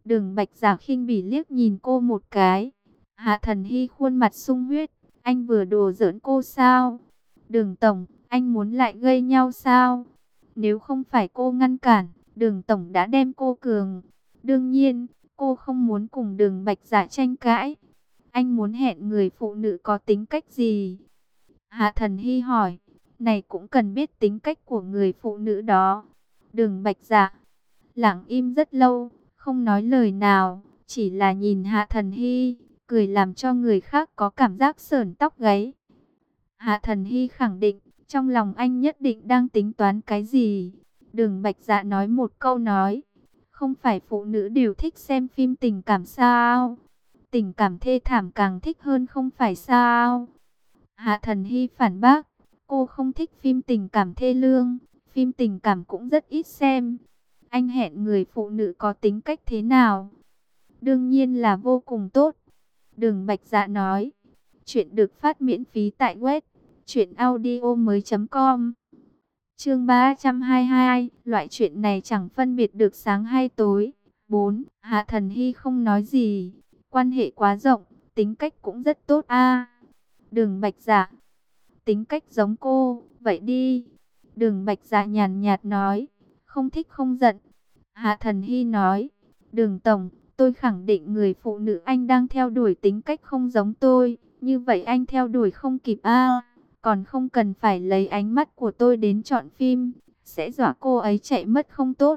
Đường Bạch Giả khinh bỉ liếc nhìn cô một cái. Hạ Thần Hy khuôn mặt sung huyết. Anh vừa đùa giỡn cô sao? Đường Tổng, anh muốn lại gây nhau sao? Nếu không phải cô ngăn cản, Đường Tổng đã đem cô cường. Đương nhiên, cô không muốn cùng Đường Bạch Giả tranh cãi. Anh muốn hẹn người phụ nữ có tính cách gì? Hạ Thần Hy hỏi. Này cũng cần biết tính cách của người phụ nữ đó. Đường Bạch Giả lặng im rất lâu, không nói lời nào, chỉ là nhìn Hạ Thần Hy, cười làm cho người khác có cảm giác sởn tóc gáy. Hạ Thần Hy khẳng định, trong lòng anh nhất định đang tính toán cái gì. Đường Bạch Dạ nói một câu nói, không phải phụ nữ đều thích xem phim tình cảm sao? Tình cảm thê thảm càng thích hơn không phải sao? Hạ Thần Hy phản bác, cô không thích phim tình cảm thê lương, phim tình cảm cũng rất ít xem. Anh hẹn người phụ nữ có tính cách thế nào? Đương nhiên là vô cùng tốt. Đường Bạch Dạ nói. Chuyện được phát miễn phí tại web truyệnaudiomoi.com. Chương 322, loại chuyện này chẳng phân biệt được sáng hay tối. 4. Hạ Thần Hy không nói gì. Quan hệ quá rộng, tính cách cũng rất tốt a. Đường Bạch Dạ, tính cách giống cô, vậy đi. Đường Bạch Dạ nhàn nhạt nói, không thích không giận. Hạ Thần Hy nói, Đường Tổng, tôi khẳng định người phụ nữ anh đang theo đuổi tính cách không giống tôi. Như vậy anh theo đuổi không kịp a. Còn không cần phải lấy ánh mắt của tôi đến chọn phim, sẽ dọa cô ấy chạy mất không tốt.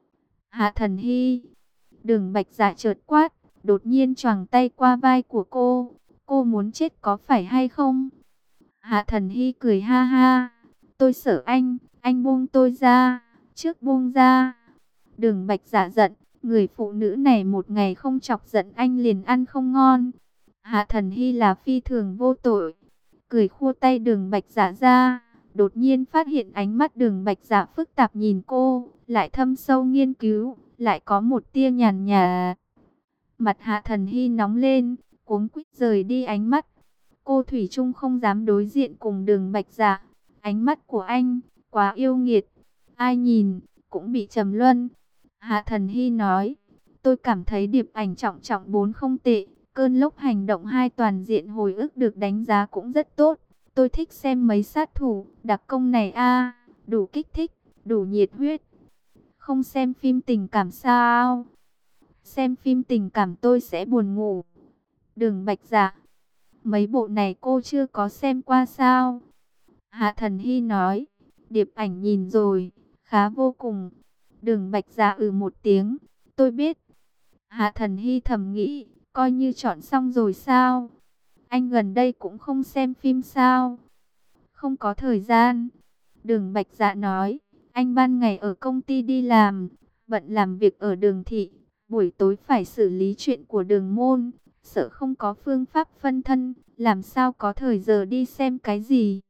Hạ Thần Hy, Đường Bạch Dạ chợt quát, đột nhiên choàng tay qua vai của cô. Cô muốn chết có phải hay không? Hạ Thần Hy cười ha ha, tôi sợ anh buông tôi ra, trước buông ra. Đường Bạch Dạ giận, người phụ nữ này một ngày không chọc giận anh liền ăn không ngon. Hạ Thần Hy là phi thường vô tội, cười khua tay Đường Bạch Dạ ra, đột nhiên phát hiện ánh mắt Đường Bạch Dạ phức tạp nhìn cô, lại thâm sâu nghiên cứu, lại có một tia nhàn nhạt. Mặt Hạ Thần Hy nóng lên, cuống quýt rời đi ánh mắt. Cô thủy chung không dám đối diện cùng Đường Bạch Dạ. Ánh mắt của anh quá yêu nghiệt, ai nhìn cũng bị trầm luân. Hạ Thần Hy nói, tôi cảm thấy điệp ảnh trọng trọng 4 không tệ, cơn lốc hành động 2 toàn diện hồi ức được đánh giá cũng rất tốt. Tôi thích xem mấy sát thủ đặc công này a, đủ kích thích, đủ nhiệt huyết. Không xem phim tình cảm sao? Xem phim tình cảm tôi sẽ buồn ngủ. Đường Bạch Dạ, mấy bộ này cô chưa có xem qua sao? Hạ Thần Hy nói, điệp ảnh nhìn rồi, khá vô cùng. Đường Bạch Dạ một tiếng, tôi biết. Hạ Thần Hy thầm nghĩ, coi như chọn xong rồi sao? Anh gần đây cũng không xem phim sao? Không có thời gian. Đường Bạch Dạ nói, anh ban ngày ở công ty đi làm, bận làm việc ở Đường thị, buổi tối phải xử lý chuyện của Đường môn, sợ không có phương pháp phân thân, làm sao có thời giờ đi xem cái gì.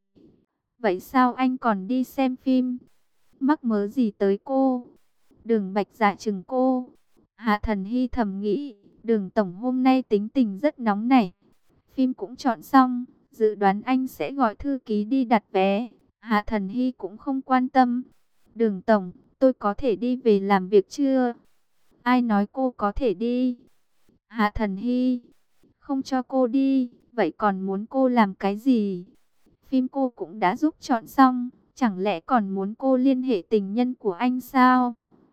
Vậy sao anh còn đi xem phim? Mắc mớ gì tới cô? Đường Bạch Dạ chừng cô. Hạ Thần Hy thầm nghĩ, Đường Tổng hôm nay tính tình rất nóng nảy. Phim cũng chọn xong, dự đoán anh sẽ gọi thư ký đi đặt vé. Hạ Thần Hy cũng không quan tâm. Đường Tổng, tôi có thể đi về làm việc chưa? Ai nói cô có thể đi? Hạ Thần Hy, không cho cô đi, vậy còn muốn cô làm cái gì? Phim cô cũng đã giúp chọn xong, chẳng lẽ còn muốn cô liên hệ tình nhân của anh sao?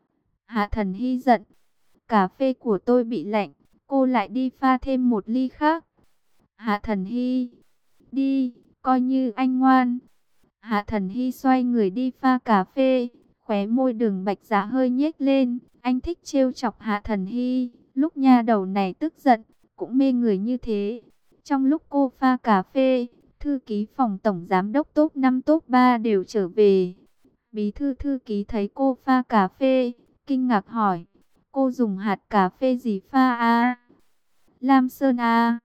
Hạ Thần Hy giận, cà phê của tôi bị lạnh, cô lại đi pha thêm một ly khác. Hạ Thần Hy, đi, coi như anh ngoan. Hạ Thần Hy xoay người đi pha cà phê, khóe môi Đường Bạch Dạ hơi nhếch lên, anh thích trêu chọc Hạ Thần Hy, lúc nha đầu này tức giận, cũng mê người như thế. Trong lúc cô pha cà phê, thư ký phòng tổng giám đốc top 5 top 3 đều trở về. Bí thư thư ký thấy cô pha cà phê, kinh ngạc hỏi, cô dùng hạt cà phê gì pha a? Lam Sơn a?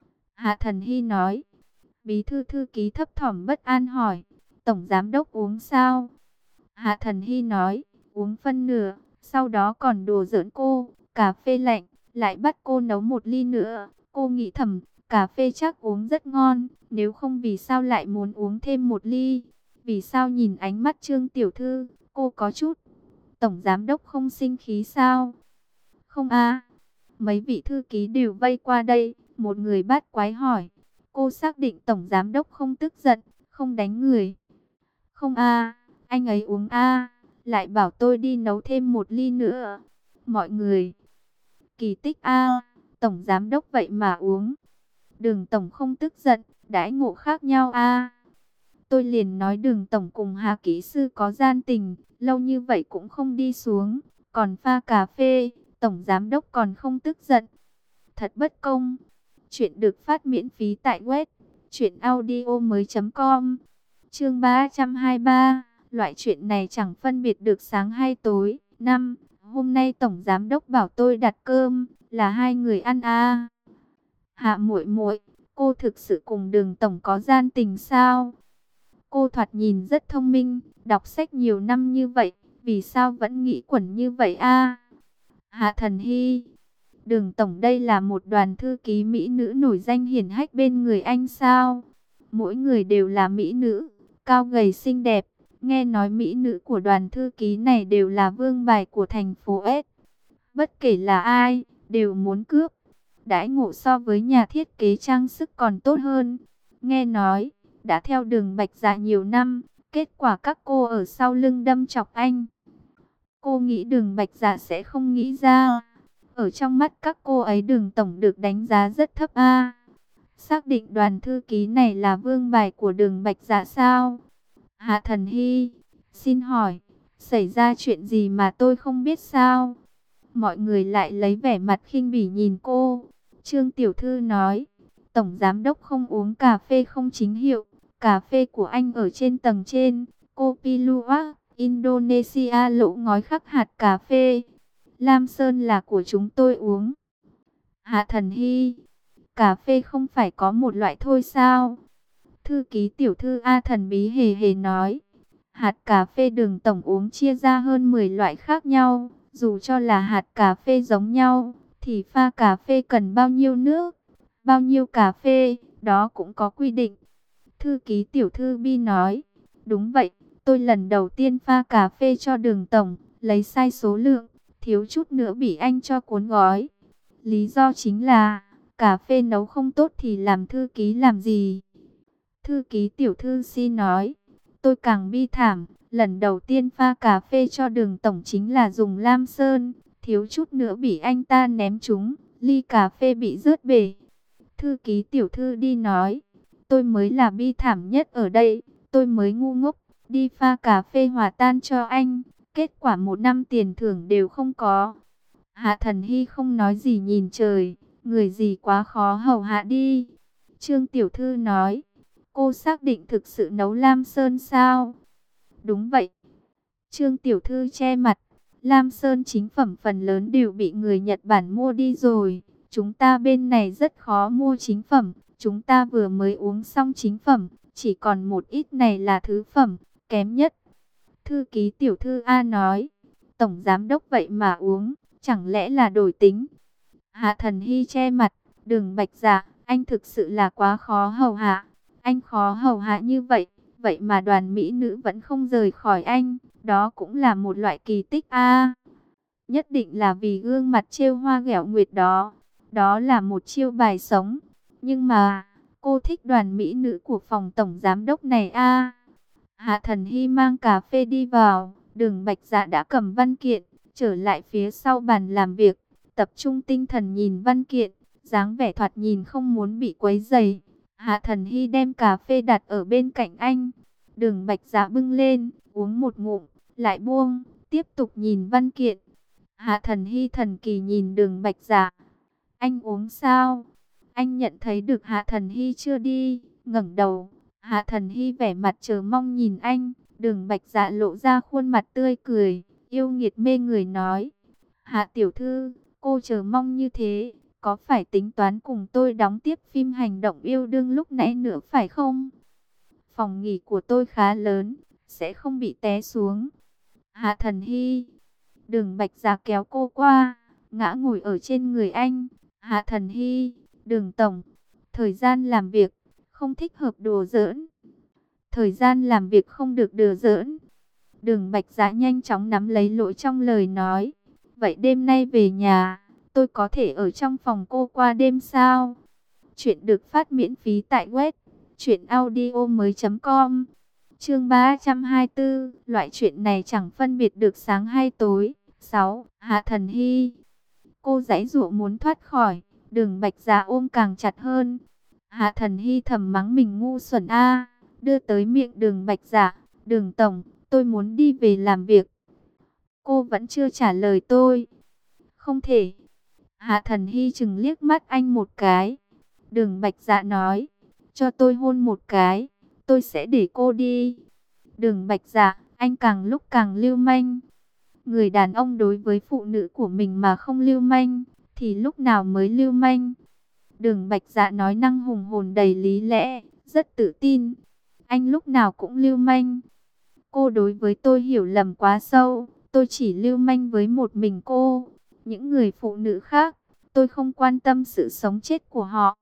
Hạ Thần Hy nói. Bí thư thư ký thấp thỏm bất an hỏi, tổng giám đốc uống sao? Hạ Thần Hy nói, uống phân nửa, sau đó còn đùa giỡn cô, cà phê lạnh, lại bắt cô nấu một ly nữa. Cô nghĩ thầm, cà phê chắc uống rất ngon, nếu không vì sao lại muốn uống thêm một ly? Vì sao nhìn ánh mắt Trương tiểu thư, cô có chút. Tổng giám đốc không sinh khí sao? Không a. Mấy vị thư ký đều vây qua đây, một người bát quái hỏi. Cô xác định tổng giám đốc không tức giận, không đánh người. Không a, anh ấy uống a, lại bảo tôi đi nấu thêm một ly nữa. Mọi người, kỳ tích a, tổng giám đốc vậy mà uống. Đường tổng không tức giận, đãi ngộ khác nhau a. Tôi liền nói Đường tổng cùng Hà kỹ sư có gian tình, lâu như vậy cũng không đi xuống, còn pha cà phê, tổng giám đốc còn không tức giận. Thật bất công. Chuyện được phát miễn phí tại web truyệnaudiomoi.com. Chương 323, loại chuyện này chẳng phân biệt được sáng hay tối. Hôm nay tổng giám đốc bảo tôi đặt cơm, là hai người ăn à. Hạ muội muội, cô thực sự cùng Đường tổng có gian tình sao? Cô thoạt nhìn rất thông minh, đọc sách nhiều năm như vậy, vì sao vẫn nghĩ quẩn như vậy a? Hạ Thần Hy, Đường tổng đây là một đoàn thư ký mỹ nữ nổi danh hiển hách bên người anh sao? Mỗi người đều là mỹ nữ, cao gầy xinh đẹp. Nghe nói mỹ nữ của đoàn thư ký này đều là vương bài của thành phố S. Bất kể là ai, đều muốn cướp. Đãi ngộ so với nhà thiết kế trang sức còn tốt hơn. Nghe nói, đã theo Đường Bạch Dạ nhiều năm, kết quả các cô ở sau lưng đâm chọc anh. Cô nghĩ Đường Bạch Dạ sẽ không nghĩ ra. Ở trong mắt các cô ấy Đường tổng được đánh giá rất thấp a. Xác định đoàn thư ký này là vương bài của Đường Bạch Dạ sao? Hạ Thần Hy, xin hỏi, xảy ra chuyện gì mà tôi không biết sao? Mọi người lại lấy vẻ mặt khinh bỉ nhìn cô. Trương Tiểu Thư nói, tổng giám đốc không uống cà phê không chính hiệu. Cà phê của anh ở trên tầng trên. Kopi Luwak, Indonesia lỗ ngói khắc hạt cà phê. Lam Sơn là của chúng tôi uống. Hạ Thần Hy, cà phê không phải có một loại thôi sao? Thư ký Tiểu Thư A thần bí hề hề nói. Hạt cà phê Đường tổng uống chia ra hơn 10 loại khác nhau. Dù cho là hạt cà phê giống nhau, thì pha cà phê cần bao nhiêu nước, bao nhiêu cà phê, đó cũng có quy định. Thư ký Tiểu Thư Bi nói. Đúng vậy, tôi lần đầu tiên pha cà phê cho Đường tổng, lấy sai số lượng, thiếu chút nữa bị anh cho cuốn gói. Lý do chính là, cà phê nấu không tốt thì làm thư ký làm gì? Thư ký Tiểu Thư Si nói, tôi càng bi thảm, lần đầu tiên pha cà phê cho Đường tổng chính là dùng Lam Sơn, thiếu chút nữa bị anh ta ném trúng, ly cà phê bị rớt bể. Thư ký Tiểu Thư Đi nói, tôi mới là bi thảm nhất ở đây, tôi mới ngu ngốc, đi pha cà phê hòa tan cho anh, kết quả 1 năm tiền thưởng đều không có. Hạ Thần Hy không nói gì nhìn trời, người gì quá khó hầu hạ đi. Trương Tiểu Thư nói, cô xác định thực sự nấu Lam Sơn sao? Đúng vậy. Trương Tiểu Thư che mặt, Lam Sơn chính phẩm phần lớn đều bị người Nhật Bản mua đi rồi. Chúng ta bên này rất khó mua chính phẩm, chúng ta vừa mới uống xong chính phẩm, chỉ còn một ít này là thứ phẩm, kém nhất. Thư ký Tiểu Thư A nói, tổng giám đốc vậy mà uống, chẳng lẽ là đổi tính? Hạ Thần Hy che mặt, Đường Bạch Dạ, anh thực sự là quá khó hầu hạ. Anh khó hầu hạ như vậy, vậy mà đoàn mỹ nữ vẫn không rời khỏi anh, đó cũng là một loại kỳ tích a. Nhất định là vì gương mặt trêu hoa ghẹo nguyệt đó, đó là một chiêu bài sống. Nhưng mà, cô thích đoàn mỹ nữ của phòng tổng giám đốc này a. Hạ Thần Hy mang cà phê đi vào, Đường Bạch Dạ đã cầm văn kiện, trở lại phía sau bàn làm việc, tập trung tinh thần nhìn văn kiện, dáng vẻ thoạt nhìn không muốn bị quấy rầy. Hạ Thần Hy đem cà phê đặt ở bên cạnh anh. Đường Bạch Dạ bưng lên, uống một ngụm, lại buông, tiếp tục nhìn văn kiện. Hạ Thần Hy thần kỳ nhìn Đường Bạch Dạ. Anh uống sao? Anh nhận thấy được Hạ Thần Hy chưa đi, ngẩng đầu. Hạ Thần Hy vẻ mặt chờ mong nhìn anh. Đường Bạch Dạ lộ ra khuôn mặt tươi cười, yêu nghiệt mê người nói. Hạ tiểu thư, cô chờ mong như thế, có phải tính toán cùng tôi đóng tiếp phim hành động yêu đương lúc nãy nữa phải không? Phòng nghỉ của tôi khá lớn, sẽ không bị té xuống. Hạ Thần Hy, Đường Bạch Dạ kéo cô qua, ngã ngồi ở trên người anh. Hạ Thần Hy, Đường tổng, thời gian làm việc không thích hợp đùa giỡn. Thời gian làm việc không được đùa giỡn. Đường Bạch Dạ nhanh chóng nắm lấy lỗi trong lời nói. Vậy đêm nay về nhà, tôi có thể ở trong phòng cô qua đêm sao? Chuyện được phát miễn phí tại web truyệnaudiomoi.com. Chương 324, loại chuyện này chẳng phân biệt được sáng hay tối. 6. Hạ Thần Hy. Cô giãy giụa muốn thoát khỏi, Đường Bạch Dạ ôm càng chặt hơn. Hạ Thần Hy thầm mắng mình ngu xuẩn a, đưa tới miệng Đường Bạch Dạ, "Đường tổng, tôi muốn đi về làm việc." Cô vẫn chưa trả lời tôi. "Không thể." Hạ Thần Hy chừng liếc mắt anh một cái. Đường Bạch Dạ nói, "Cho tôi hôn một cái, tôi sẽ để cô đi." Đường Bạch Dạ, anh càng lúc càng lưu manh. Người đàn ông đối với phụ nữ của mình mà không lưu manh, thì lúc nào mới lưu manh? Đường Bạch Dạ nói năng hùng hồn đầy lý lẽ, rất tự tin. Anh lúc nào cũng lưu manh. Cô đối với tôi hiểu lầm quá sâu, tôi chỉ lưu manh với một mình cô. Những người phụ nữ khác, tôi không quan tâm sự sống chết của họ.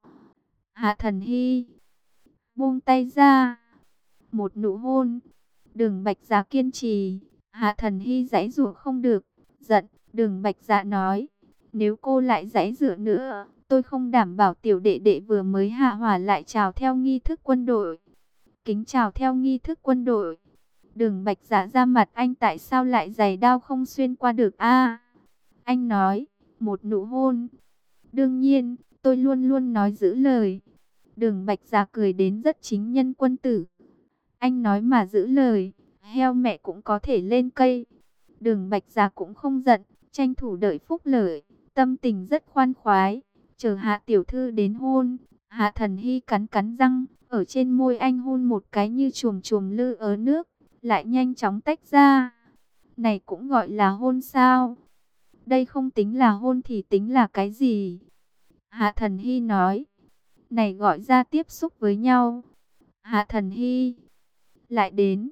Hạ Thần Hy buông tay ra, một nụ hôn. Đường Bạch Dạ kiên trì, Hạ Thần Hy giãy giụa không được, giận. Đường Bạch Dạ nói, nếu cô lại giãy giụa nữa, tôi không đảm bảo tiểu đệ đệ vừa mới hạ hỏa lại chào theo nghi thức quân đội. Kính chào theo nghi thức quân đội. Đường Bạch Dạ ra mặt, anh tại sao lại giày đao không xuyên qua được a? Anh nói, một nụ hôn. Đương nhiên, tôi luôn luôn nói giữ lời. Đường Bạch Dạ cười đến rất chính nhân quân tử. Anh nói mà giữ lời, heo mẹ cũng có thể lên cây. Đường Bạch Dạ cũng không giận, tranh thủ đợi phúc lợi, tâm tình rất khoan khoái. Chờ Hạ tiểu thư đến hôn, Hạ Thần Hy cắn cắn răng, ở trên môi anh hôn một cái như chùm chùm lư ớ nước, lại nhanh chóng tách ra. Này cũng gọi là hôn sao? Đây không tính là hôn thì tính là cái gì? Hạ Thần Hy nói, này gọi ra tiếp xúc với nhau. Hạ Thần Hy lại đến.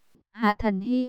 Hạ Thần Hy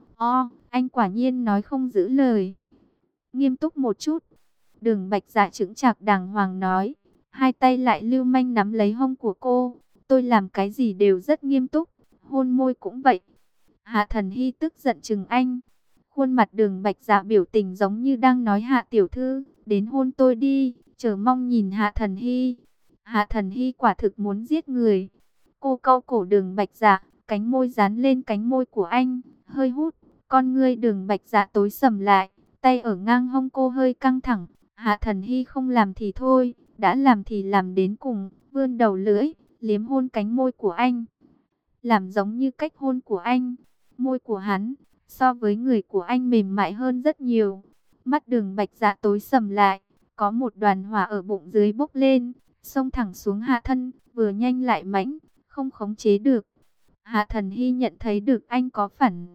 anh quả nhiên nói không giữ lời. Nghiêm túc một chút. Đường Bạch Dạ chững chạc đàng hoàng nói, hai tay lại lưu manh nắm lấy hông của cô. Tôi làm cái gì đều rất nghiêm túc, hôn môi cũng vậy. Hạ Thần Hy tức giận chừng anh. Khuôn mặt Đường Bạch Dạ biểu tình giống như đang nói, Hạ tiểu thư, đến hôn tôi đi, chờ mong nhìn Hạ Thần Hy. Hạ Thần Hy quả thực muốn giết người. Cô cau cổ Đường Bạch Dạ, cánh môi dán lên cánh môi của anh, hơi hút. Con ngươi Đường Bạch Dạ tối sầm lại, tay ở ngang hông cô hơi căng thẳng. Hạ Thần Hy không làm thì thôi, đã làm thì làm đến cùng, vươn đầu lưỡi, liếm hôn cánh môi của anh. Làm giống như cách hôn của anh. Môi của hắn, so với người của anh mềm mại hơn rất nhiều. Mắt Đường Bạch Dạ tối sầm lại, có một đoàn hỏa ở bụng dưới bốc lên, xông thẳng xuống hạ thân, vừa nhanh lại mãnh, không khống chế được. Hạ Thần Hy nhận thấy được anh có phản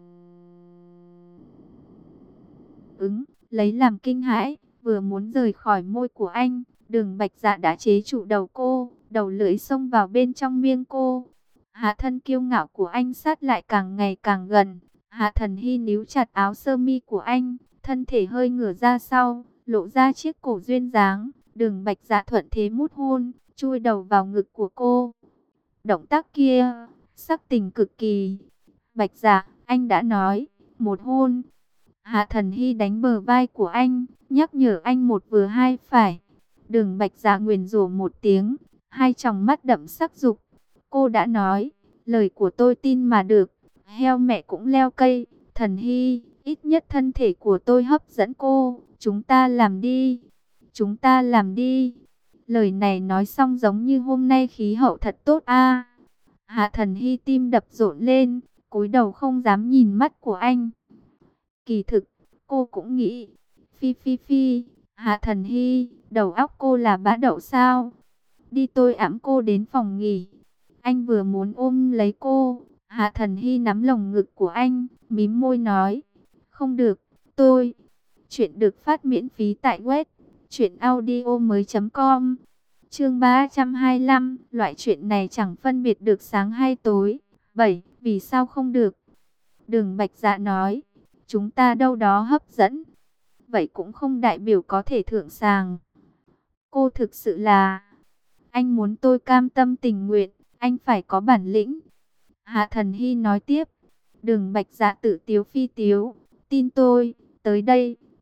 ứng, lấy làm kinh hãi, vừa muốn rời khỏi môi của anh, Đường Bạch Dạ đã chế trụ đầu cô, đầu lưỡi xông vào bên trong miệng cô. Hạ thân kiêu ngạo của anh sát lại càng ngày càng gần. Hạ Thần Hy níu chặt áo sơ mi của anh, thân thể hơi ngửa ra sau, lộ ra chiếc cổ duyên dáng. Đường Bạch Dạ thuận thế mút hôn, chui đầu vào ngực của cô. Động tác kia, sắc tình cực kỳ. Bạch Dạ, anh đã nói, một hôn. Hạ Thần Hy đánh bờ vai của anh, nhắc nhở anh một vừa hai phải. Đường Bạch Dạ nguyền rủa một tiếng, hai tròng mắt đậm sắc dục. Cô đã nói, lời của tôi tin mà được, heo mẹ cũng leo cây. Thần Hy, ít nhất thân thể của tôi hấp dẫn cô, chúng ta làm đi, chúng ta làm đi. Lời này nói xong giống như hôm nay khí hậu thật tốt a. Hạ Thần Hy tim đập rộn lên, cúi đầu không dám nhìn mắt của anh. Kỳ thực, cô cũng nghĩ, phi, Hạ Thần Hy, đầu óc cô là bã đậu sao? Đi tôi ẵm cô đến phòng nghỉ. Anh vừa muốn ôm lấy cô, Hạ Thần Hy nắm lồng ngực của anh, mím môi nói, không được, tôi. Chuyện được phát miễn phí tại web truyệnaudiomoi.com. Chương 325, loại chuyện này chẳng phân biệt được sáng hay tối. 7. Vì sao không được? Đường Bạch Dạ nói, chúng ta đâu đó hấp dẫn, vậy cũng không đại biểu có thể thượng sàng. Cô thực sự là, anh muốn tôi cam tâm tình nguyện, anh phải có bản lĩnh. Hạ Thần Hy nói tiếp. Đường Bạch Dạ tự tiếu phi tiếu, tin tôi, tới đây,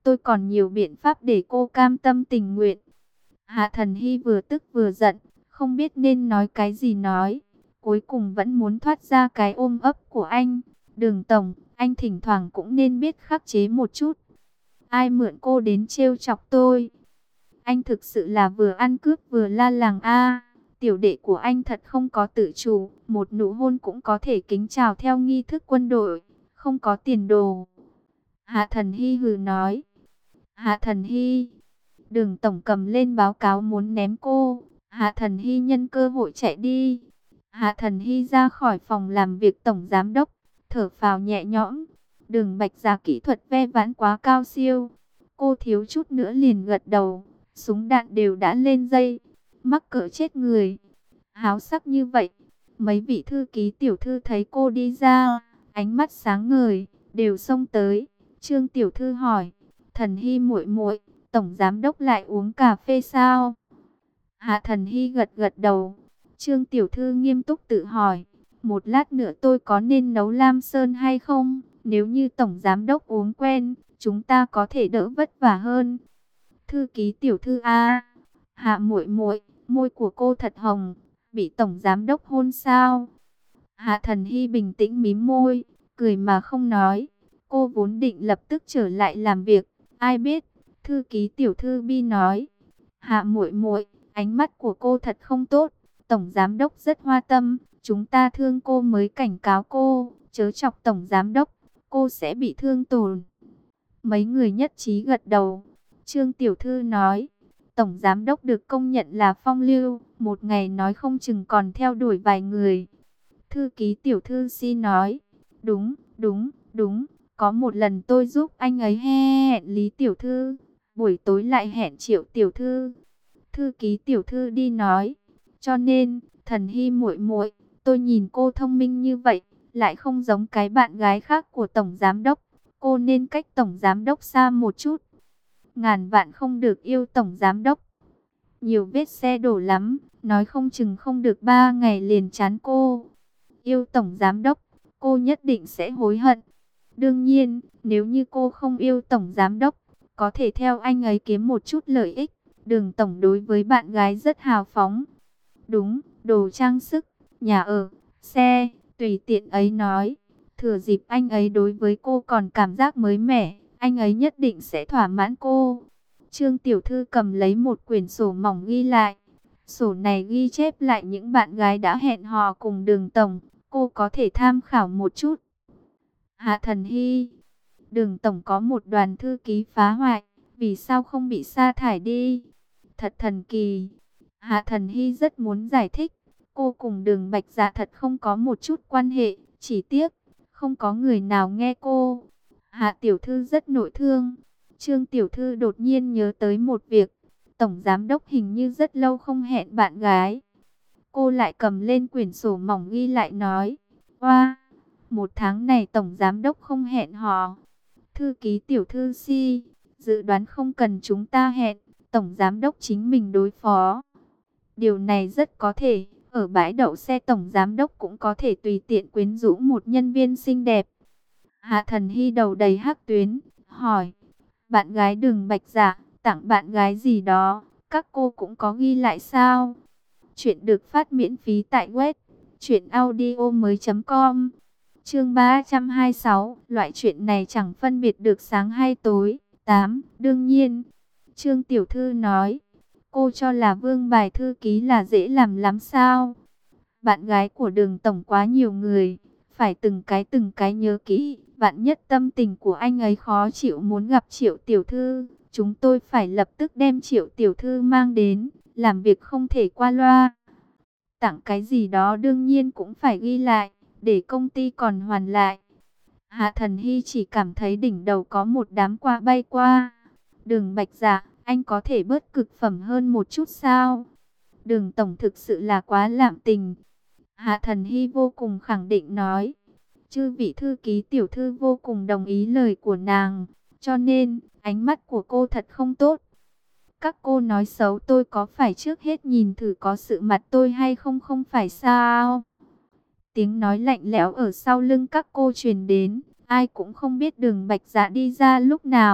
tôi còn nhiều biện pháp để cô cam tâm tình nguyện. Hạ Thần Hy vừa tức vừa giận, không biết nên nói cái gì nói. Cuối cùng vẫn muốn thoát ra cái ôm ấp của anh. Đường tổng, anh thỉnh thoảng cũng nên biết khắc chế một chút. Ai mượn cô đến trêu chọc tôi? Anh thực sự là vừa ăn cướp vừa la làng a. Tiểu đệ của anh thật không có tự chủ, một nụ hôn cũng có thể kính chào theo nghi thức quân đội, không có tiền đồ. Hạ Thần Hy hừ nói. Hạ Thần Hy, Đường tổng cầm lên báo cáo muốn ném cô. Hạ Thần Hy nhân cơ hội chạy đi. Hạ Thần Hy ra khỏi phòng làm việc tổng giám đốc, thở phào nhẹ nhõm. Đường Bạch Gia kỹ thuật ve vãn quá cao siêu. Cô thiếu chút nữa liền gật đầu. Súng đạn đều đã lên dây. Mắc cỡ chết người. Háo sắc như vậy. Mấy vị thư ký tiểu thư thấy cô đi ra, ánh mắt sáng ngời, đều xông tới. Trương tiểu thư hỏi, Thần Hy muội muội, tổng giám đốc lại uống cà phê sao? Hạ Thần Hy gật gật đầu. Trương tiểu thư nghiêm túc tự hỏi, một lát nữa tôi có nên nấu lam sơn hay không? Nếu như tổng giám đốc uống quen, chúng ta có thể đỡ vất vả hơn. Thư ký tiểu thư a, Hạ muội muội, môi của cô thật hồng, bị tổng giám đốc hôn sao? Hạ Thần Hy bình tĩnh mím môi, cười mà không nói. Cô vốn định lập tức trở lại làm việc, ai biết? Thư ký tiểu thư Bi nói, Hạ muội muội, ánh mắt của cô thật không tốt. Tổng giám đốc rất hoa tâm, chúng ta thương cô mới cảnh cáo cô, chớ chọc tổng giám đốc, cô sẽ bị thương tổn. Mấy người nhất trí gật đầu. Trương tiểu thư nói, tổng giám đốc được công nhận là phong lưu, một ngày nói không chừng còn theo đuổi vài người. Thư ký tiểu thư Si nói, đúng, đúng, đúng, có một lần tôi giúp anh ấy hẹn Lý tiểu thư, buổi tối lại hẹn Triệu tiểu thư. Thư ký tiểu thư Đi nói, cho nên, Thần Hy muội muội, tôi nhìn cô thông minh như vậy, lại không giống cái bạn gái khác của tổng giám đốc, cô nên cách tổng giám đốc xa một chút. Ngàn vạn không được yêu tổng giám đốc. Nhiều vết xe đổ lắm, nói không chừng không được 3 ngày liền chán cô. Yêu tổng giám đốc, cô nhất định sẽ hối hận. Đương nhiên, nếu như cô không yêu tổng giám đốc, có thể theo anh ấy kiếm một chút lợi ích. Đường tổng đối với bạn gái rất hào phóng. Đúng, đồ trang sức, nhà ở, xe, tùy tiện ấy nói. Thừa dịp anh ấy đối với cô còn cảm giác mới mẻ, anh ấy nhất định sẽ thỏa mãn cô. Trương tiểu thư cầm lấy một quyển sổ mỏng ghi lại. Sổ này ghi chép lại những bạn gái đã hẹn hò cùng Đường tổng, cô có thể tham khảo một chút. Hạ Thần Hy, Đường tổng có một đoàn thư ký phá hoại, vì sao không bị sa thải đi? Thật thần kỳ. Hạ Thần Hy rất muốn giải thích, cô cùng Đường Bạch Dạ thật không có một chút quan hệ, chỉ tiếc không có người nào nghe cô. Hạ tiểu thư rất nội thương. Trương tiểu thư đột nhiên nhớ tới một việc, tổng giám đốc hình như rất lâu không hẹn bạn gái. Cô lại cầm lên quyển sổ mỏng ghi lại nói, oa, một tháng này tổng giám đốc không hẹn hò. Thư ký tiểu thư Si, dự đoán không cần chúng ta hẹn, tổng giám đốc chính mình đối phó. Điều này rất có thể, ở bãi đậu xe tổng giám đốc cũng có thể tùy tiện quyến rũ một nhân viên xinh đẹp. Hạ Thần Hy đầu đầy hắc tuyến, hỏi, bạn gái Đường Bạch Dạ, tặng bạn gái gì đó, các cô cũng có ghi lại sao? Chuyện được phát miễn phí tại web truyệnaudiomoi.com. Chương 326, loại chuyện này chẳng phân biệt được sáng hay tối. 8. Đương nhiên, Trương tiểu thư nói, cô cho là vương bài thư ký là dễ làm lắm sao? Bạn gái của Đường tổng quá nhiều người, phải từng cái nhớ kỹ. Vạn nhất tâm tình của anh ấy khó chịu muốn gặp Triệu tiểu thư, chúng tôi phải lập tức đem Triệu tiểu thư mang đến, làm việc không thể qua loa. Tặng cái gì đó đương nhiên cũng phải ghi lại, để công ty còn hoàn lại. Hạ Thần Hy chỉ cảm thấy đỉnh đầu có một đám quạ bay qua. Đường Bạch Dạ, anh có thể bớt cực phẩm hơn một chút sao? Đường tổng thực sự là quá lạm tình. Hạ Thần Hy vô cùng khẳng định nói. Chư vị thư ký tiểu thư vô cùng đồng ý lời của nàng, cho nên ánh mắt của cô thật không tốt. Các cô nói xấu tôi có phải trước hết nhìn thử có sự mặt tôi hay không, không phải sao? Tiếng nói lạnh lẽo ở sau lưng các cô truyền đến, ai cũng không biết Đường Bạch Dạ đi ra lúc nào,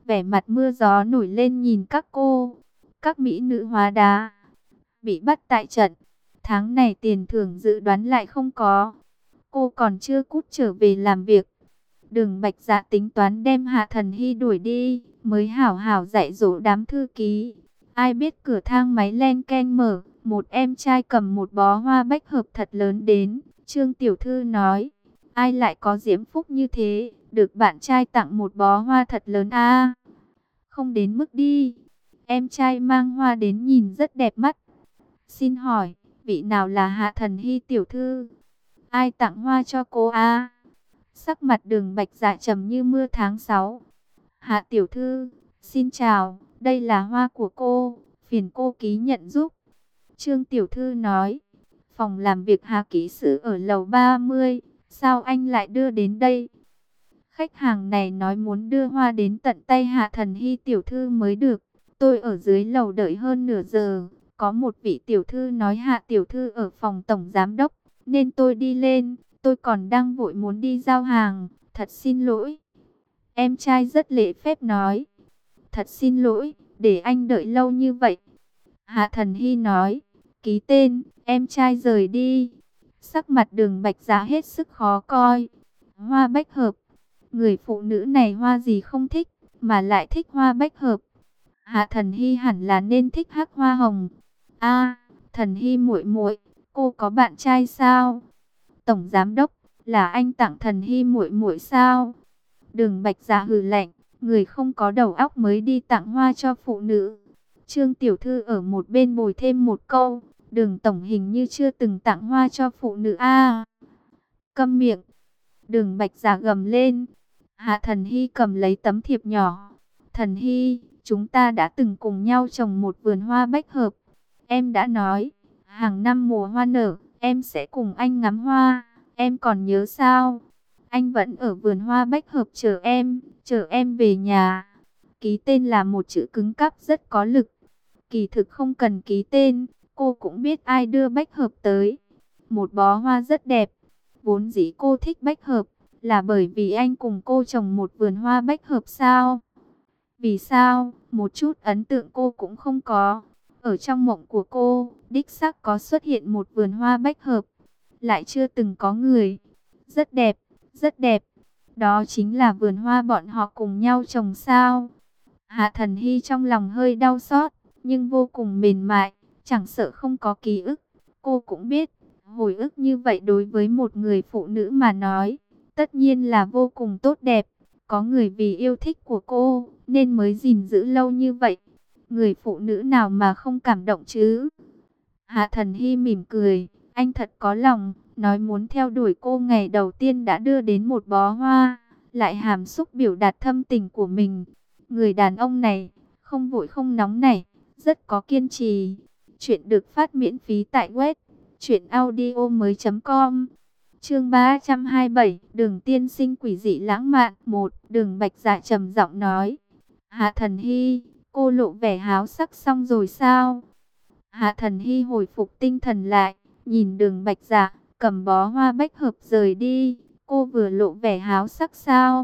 vẻ mặt mưa gió nổi lên nhìn các cô. Các mỹ nữ hóa đá bị bắt tại trận. Tháng này tiền thưởng dự đoán lại không có. Cô còn chưa cút trở về làm việc. Đường Bạch Dạ tính toán đem Hạ Thần Hy đuổi đi, mới hảo hảo dạy dỗ đám thư ký. Ai biết cửa thang máy len keng mở, một em trai cầm một bó hoa bách hợp thật lớn đến. Trương tiểu thư nói, ai lại có diễm phúc như thế, được bạn trai tặng một bó hoa thật lớn à? Không đến mức đi. Em trai mang hoa đến nhìn rất đẹp mắt. Xin hỏi, vị nào là Hạ Thần Hy tiểu thư? Ai tặng hoa cho cô à? Sắc mặt Đường Bạch Dạ trầm như mưa tháng 6. Hạ tiểu thư, xin chào, đây là hoa của cô, phiền cô ký nhận giúp. Trương tiểu thư nói, phòng làm việc Hạ kỹ sư ở lầu 30, sao anh lại đưa đến đây? Khách hàng này nói muốn đưa hoa đến tận tay Hạ Thần Hy tiểu thư mới được. Tôi ở dưới lầu đợi hơn nửa giờ, có một vị tiểu thư nói Hạ tiểu thư ở phòng tổng giám đốc, nên tôi đi lên. Tôi còn đang vội muốn đi giao hàng, thật xin lỗi. Em trai rất lễ phép nói. Thật xin lỗi, để anh đợi lâu như vậy. Hạ Thần Hy nói, ký tên, em trai rời đi. Sắc mặt Đường Bạch Dạ hết sức khó coi. Hoa bách hợp, người phụ nữ này hoa gì không thích, mà lại thích hoa bách hợp. Hạ Thần Hy hẳn là nên thích hắc hoa hồng. A, Thần Hy muội muội, cô có bạn trai sao? Tổng giám đốc, là anh tặng Thần Hy muội muội sao? Đường Bạch Dạ hừ lạnh, người không có đầu óc mới đi tặng hoa cho phụ nữ. Trương tiểu thư ở một bên bồi thêm một câu, Đường tổng hình như chưa từng tặng hoa cho phụ nữ a. Câm miệng. Đường Bạch Dạ gầm lên. Hạ Thần Hy cầm lấy tấm thiệp nhỏ. Thần Hy, chúng ta đã từng cùng nhau trồng một vườn hoa bách hợp. Em đã nói, hàng năm mùa hoa nở, em sẽ cùng anh ngắm hoa. Em còn nhớ sao? Anh vẫn ở vườn hoa bách hợp chờ em về nhà. Ký tên là một chữ cứng cáp rất có lực. Kỳ thực không cần ký tên, cô cũng biết ai đưa bách hợp tới. Một bó hoa rất đẹp. Vốn dĩ cô thích bách hợp, là bởi vì anh cùng cô trồng một vườn hoa bách hợp sao? Vì sao? Một chút ấn tượng cô cũng không có. Ở trong mộng của cô, đích xác có xuất hiện một vườn hoa bách hợp. Lại chưa từng có người. Rất đẹp, rất đẹp. Đó chính là vườn hoa bọn họ cùng nhau trồng sao? Hạ Thần Hy trong lòng hơi đau xót, nhưng vô cùng mềm mại, chẳng sợ không có ký ức. Cô cũng biết, hồi ức như vậy đối với một người phụ nữ mà nói, tất nhiên là vô cùng tốt đẹp. Có người vì yêu thích của cô, nên mới gìn giữ lâu như vậy. Người phụ nữ nào mà không cảm động chứ? Hạ Thần Hy mỉm cười, anh thật có lòng, nói muốn theo đuổi cô ngày đầu tiên đã đưa đến một bó hoa, lại hàm xúc biểu đạt thâm tình của mình. Người đàn ông này, không vội không nóng nảy, rất có kiên trì. Chuyện được phát miễn phí tại web truyệnaudiomoi.com. Chương 327, Đường tiên sinh quỷ dị lãng mạn 1. Đường Bạch Dạ trầm giọng nói, Hạ Thần Hy, cô lộ vẻ háo sắc xong rồi sao? Hạ Thần Hy hồi phục tinh thần lại, nhìn Đường Bạch Dạ, cầm bó hoa bách hợp rời đi. Cô vừa lộ vẻ háo sắc sao?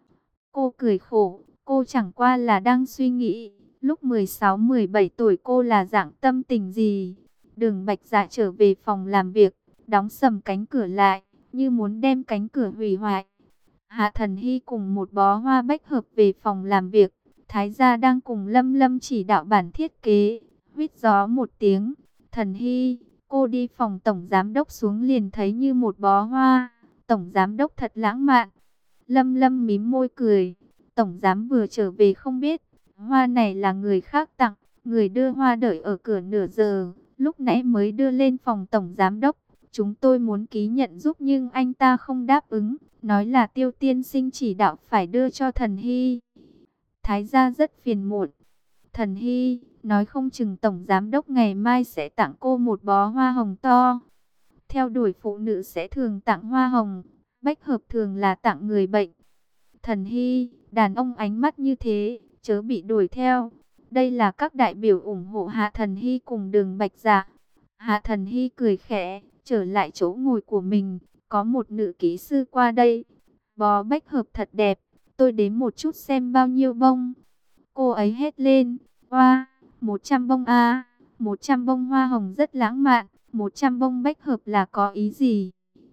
Cô cười khổ, cô chẳng qua là đang suy nghĩ, lúc 16-17 tuổi cô là dạng tâm tình gì? Đường Bạch Dạ trở về phòng làm việc, đóng sầm cánh cửa lại, như muốn đem cánh cửa hủy hoại. Hạ Thần Hy cùng một bó hoa bách hợp về phòng làm việc. Thái gia đang cùng Lâm Lâm chỉ đạo bản thiết kế. Huýt gió một tiếng, Thần Hy, cô đi phòng tổng giám đốc xuống liền thấy như một bó hoa. Tổng giám đốc thật lãng mạn. Lâm Lâm mím môi cười. Tổng giám vừa trở về không biết, hoa này là người khác tặng. Người đưa hoa đợi ở cửa nửa giờ, lúc nãy mới đưa lên phòng tổng giám đốc. Chúng tôi muốn ký nhận giúp nhưng anh ta không đáp ứng, nói là Tiêu tiên sinh chỉ đạo phải đưa cho Thần Hy. Thái gia rất phiền muộn. Thần Hy, nói không chừng tổng giám đốc ngày mai sẽ tặng cô một bó hoa hồng to. Theo đuổi phụ nữ sẽ thường tặng hoa hồng, bách hợp thường là tặng người bệnh. Thần Hy, đàn ông ánh mắt như thế, chớ bị đuổi theo. Đây là các đại biểu ủng hộ Hạ Thần Hy cùng Đường Bạch Dạ. Hạ Thần Hy cười khẽ, trở lại chỗ ngồi của mình. Có một nữ kỹ sư qua đây. Bó bách hợp thật đẹp, tôi đếm một chút xem bao nhiêu bông. Cô ấy hét lên, oa, 100 bông a, 100 bông hoa hồng rất lãng mạn, 100 bông bách hợp là có ý gì?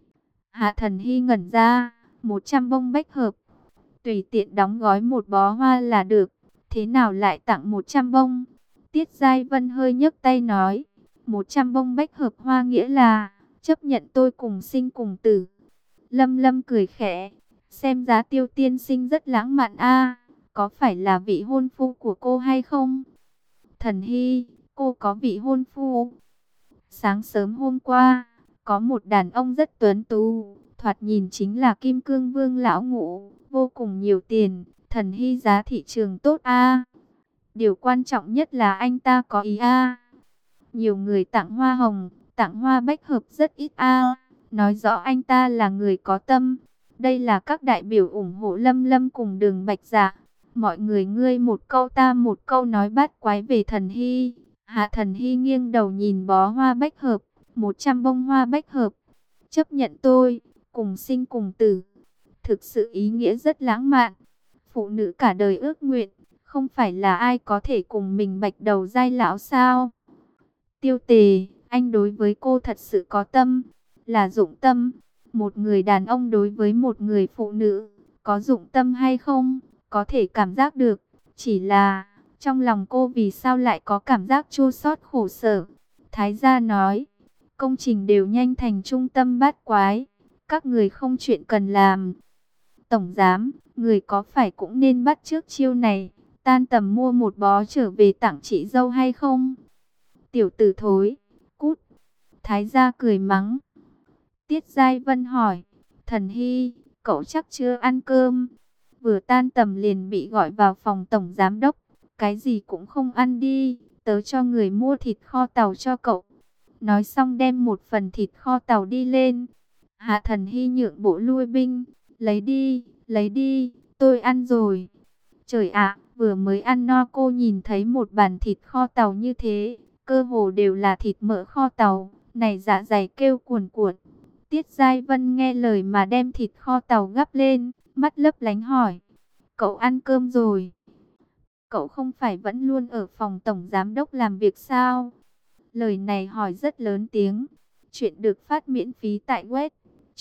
Hạ Thần Hy ngẩn ra, 100 bông bách hợp, tùy tiện đóng gói một bó hoa là được, thế nào lại tặng 100 bông? Tiết Giai Vân hơi nhấc tay nói, 100 bông bách hợp hoa nghĩa là chấp nhận tôi cùng sinh cùng tử. Lâm Lâm cười khẽ, xem giá Tiêu tiên sinh rất lãng mạn a, có phải là vị hôn phu của cô hay không? Thần Hy, cô có vị hôn phu? Sáng sớm hôm qua, có một đàn ông rất tuấn tú, thoạt nhìn chính là Kim Cương Vương lão ngũ, vô cùng nhiều tiền, Thần Hy giá thị trường tốt a. Điều quan trọng nhất là anh ta có ý a. Nhiều người tặng hoa hồng, tặng hoa bách hợp rất ít a, nói rõ anh ta là người có tâm. Đây là các đại biểu ủng hộ Lâm Lâm cùng Đường Bạch Dạ. Mọi người ngươi một câu ta một câu nói bát quái về Thần Hy. Hạ Thần Hy nghiêng đầu nhìn bó hoa bách hợp, 100 bông hoa bách hợp. Chấp nhận tôi, cùng sinh cùng tử. Thực sự ý nghĩa rất lãng mạn. Phụ nữ cả đời ước nguyện, không phải là ai có thể cùng mình bạch đầu dai lão sao? Tiêu Tề, anh đối với cô thật sự có tâm, là dụng tâm. Một người đàn ông đối với một người phụ nữ, có dụng tâm hay không, có thể cảm giác được. Chỉ là, trong lòng cô vì sao lại có cảm giác chua xót khổ sở. Thái gia nói, công trình đều nhanh thành trung tâm bát quái, các người không chuyện cần làm. Tổng giám, người có phải cũng nên bắt trước chiêu này, tan tầm mua một bó trở về tặng chị dâu hay không? Tiểu tử thối, cút. Thái gia cười mắng. Tiết Giai Vân hỏi, Thần Hy, cậu chắc chưa ăn cơm? Vừa tan tầm liền bị gọi vào phòng tổng giám đốc. Cái gì cũng không ăn đi, tớ cho người mua thịt kho tàu cho cậu. Nói xong đem một phần thịt kho tàu đi lên. Hạ Thần Hy nhượng bộ lui binh. Lấy đi, tôi ăn rồi. Trời ạ, vừa mới ăn no cô nhìn thấy một bàn thịt kho tàu như thế. Cơ hồ đều là thịt mỡ kho tàu, này dạ dày kêu cuồn cuộn. Tiết Giai Vân nghe lời mà đem thịt kho tàu gắp lên, mắt lấp lánh hỏi. Cậu ăn cơm rồi? Cậu không phải vẫn luôn ở phòng tổng giám đốc làm việc sao? Lời này hỏi rất lớn tiếng. Chuyện được phát miễn phí tại web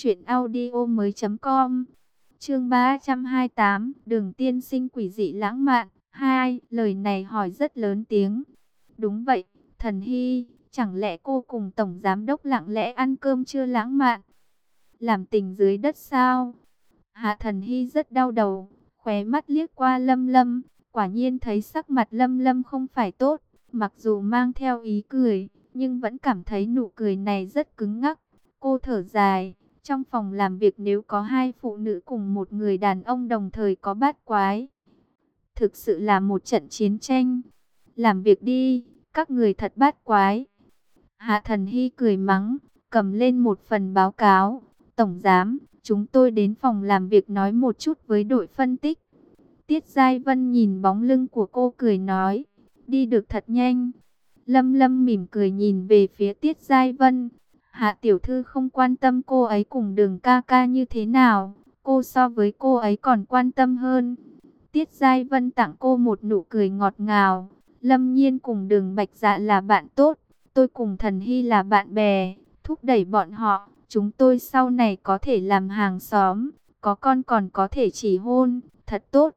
truyệnaudiomoi.com. Chương 328, Đường tiên sinh quỷ dị lãng mạn 2. Lời này hỏi rất lớn tiếng. Đúng vậy, Thần Hy, chẳng lẽ cô cùng tổng giám đốc lặng lẽ ăn cơm chưa lãng mạn? Làm tình dưới đất sao? Hạ Thần Hy rất đau đầu, khóe mắt liếc qua Lâm Lâm, quả nhiên thấy sắc mặt Lâm Lâm không phải tốt, mặc dù mang theo ý cười, nhưng vẫn cảm thấy nụ cười này rất cứng ngắc. Cô thở dài, trong phòng làm việc nếu có hai phụ nữ cùng một người đàn ông đồng thời có bát quái, thực sự là một trận chiến tranh. Làm việc đi, các người thật bát quái. Hạ Thần Hy cười mắng, cầm lên một phần báo cáo. Tổng giám, chúng tôi đến phòng làm việc nói một chút với đội phân tích. Tiết Giai Vân nhìn bóng lưng của cô cười nói, đi được thật nhanh. Lâm Lâm mỉm cười nhìn về phía Tiết Giai Vân. Hạ tiểu thư không quan tâm cô ấy cùng Đường ca ca như thế nào, cô so với cô ấy còn quan tâm hơn. Tiết Giai Vân tặng cô một nụ cười ngọt ngào. Lâm Nhiên cùng Đường Bạch Dạ là bạn tốt, tôi cùng Thần Hy là bạn bè, thúc đẩy bọn họ, chúng tôi sau này có thể làm hàng xóm, có con còn có thể chỉ hôn, thật tốt.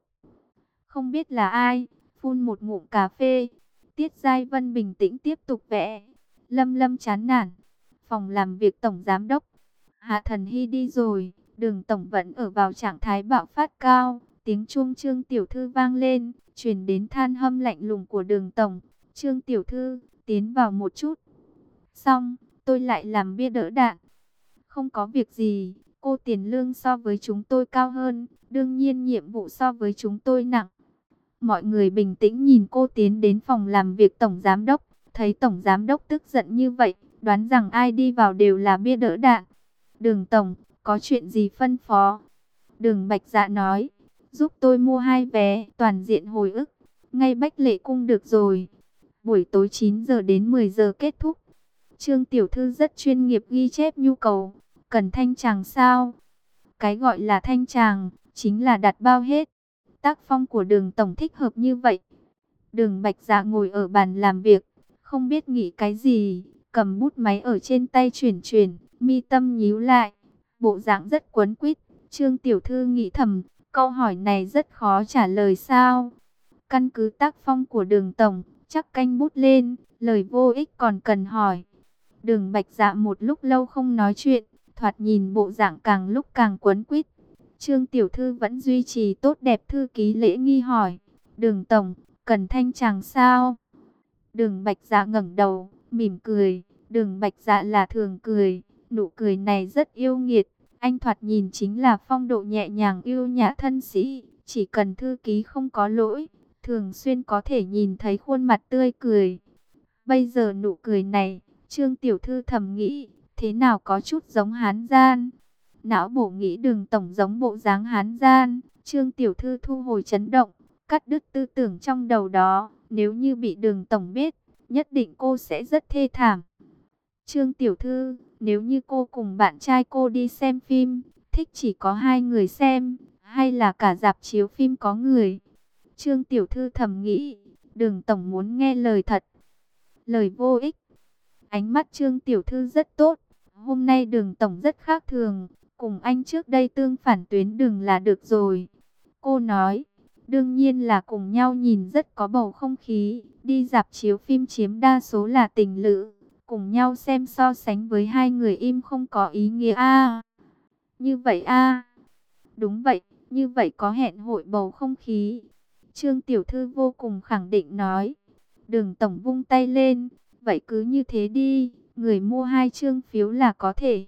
Không biết là ai, phun một ngụm cà phê. Tiết Giai Vân bình tĩnh tiếp tục vẽ. Lâm Lâm chán nản. Phòng làm việc tổng giám đốc. Hạ Thần Hy đi rồi, Đường tổng vẫn ở vào trạng thái bạo phát cao. Tiếng chuông Trương tiểu thư vang lên, truyền đến than hâm lạnh lùng của Đường tổng. Trương tiểu thư, tiến vào một chút. Xong, tôi lại làm bia đỡ đạn. Không có việc gì, cô tiền lương so với chúng tôi cao hơn, đương nhiên nhiệm vụ so với chúng tôi nặng. Mọi người bình tĩnh nhìn cô tiến đến phòng làm việc tổng giám đốc, thấy tổng giám đốc tức giận như vậy, đoán rằng ai đi vào đều là bia đỡ đạn. Đường tổng, có chuyện gì phân phó? Đường Bạch Dạ nói, giúp tôi mua 2 vé toàn diện hồi ức, ngay Bách Lệ Cung được rồi. Buổi tối 9 giờ đến 10 giờ kết thúc. Trương tiểu thư rất chuyên nghiệp ghi chép nhu cầu, cần thanh tràng sao? Cái gọi là thanh tràng, chính là đặt bao hết. Tác phong của Đường tổng thích hợp như vậy, Đường Bạch Dạ ngồi ở bàn làm việc, không biết nghĩ cái gì, cầm bút máy ở trên tay chuyển chuyển, mi tâm nhíu lại, bộ dạng rất quấn quýt. Trương tiểu thư nghĩ thầm, câu hỏi này rất khó trả lời sao? Căn cứ tác phong của Đường tổng, chắc canh bút lên, lời vô ích còn cần hỏi. Đường Bạch Dạ một lúc lâu không nói chuyện, thoạt nhìn bộ dạng càng lúc càng quấn quýt. Trương tiểu thư vẫn duy trì tốt đẹp thư ký lễ nghi hỏi, Đường tổng, cần thanh tràng sao? Đường Bạch Dạ ngẩng đầu, mỉm cười. Đường Bạch Dạ là thường cười, nụ cười này rất yêu nghiệt. Anh thoạt nhìn chính là phong độ nhẹ nhàng yêu nhã thân sĩ. Chỉ cần thư ký không có lỗi, thường xuyên có thể nhìn thấy khuôn mặt tươi cười. Bây giờ nụ cười này, Trương tiểu thư thầm nghĩ, thế nào có chút giống Hán gian. Não bổ nghĩ Đường tổng giống bộ dáng Hán gian. Trương tiểu thư thu hồi chấn động, cắt đứt tư tưởng trong đầu đó. Nếu như bị Đường tổng biết, nhất định cô sẽ rất thê thảm. Trương tiểu thư, nếu như cô cùng bạn trai cô đi xem phim, thích chỉ có hai người xem, hay là cả rạp chiếu phim có người? Trương tiểu thư thầm nghĩ, Đường tổng muốn nghe lời thật, lời vô ích. Ánh mắt Trương tiểu thư rất tốt, hôm nay Đường tổng rất khác thường, cùng anh trước đây tương phản tuyến đường là được rồi. Cô nói, đương nhiên là cùng nhau nhìn rất có bầu không khí, đi rạp chiếu phim chiếm đa số là tình lữ, cùng nhau xem so sánh với hai người im không có ý nghĩa a. Như vậy a. Đúng vậy, như vậy có hẹn hội bầu không khí. Trương tiểu thư vô cùng khẳng định nói. Đường tổng vung tay lên, vậy cứ như thế đi, người mua 2 chương phiếu là có thể.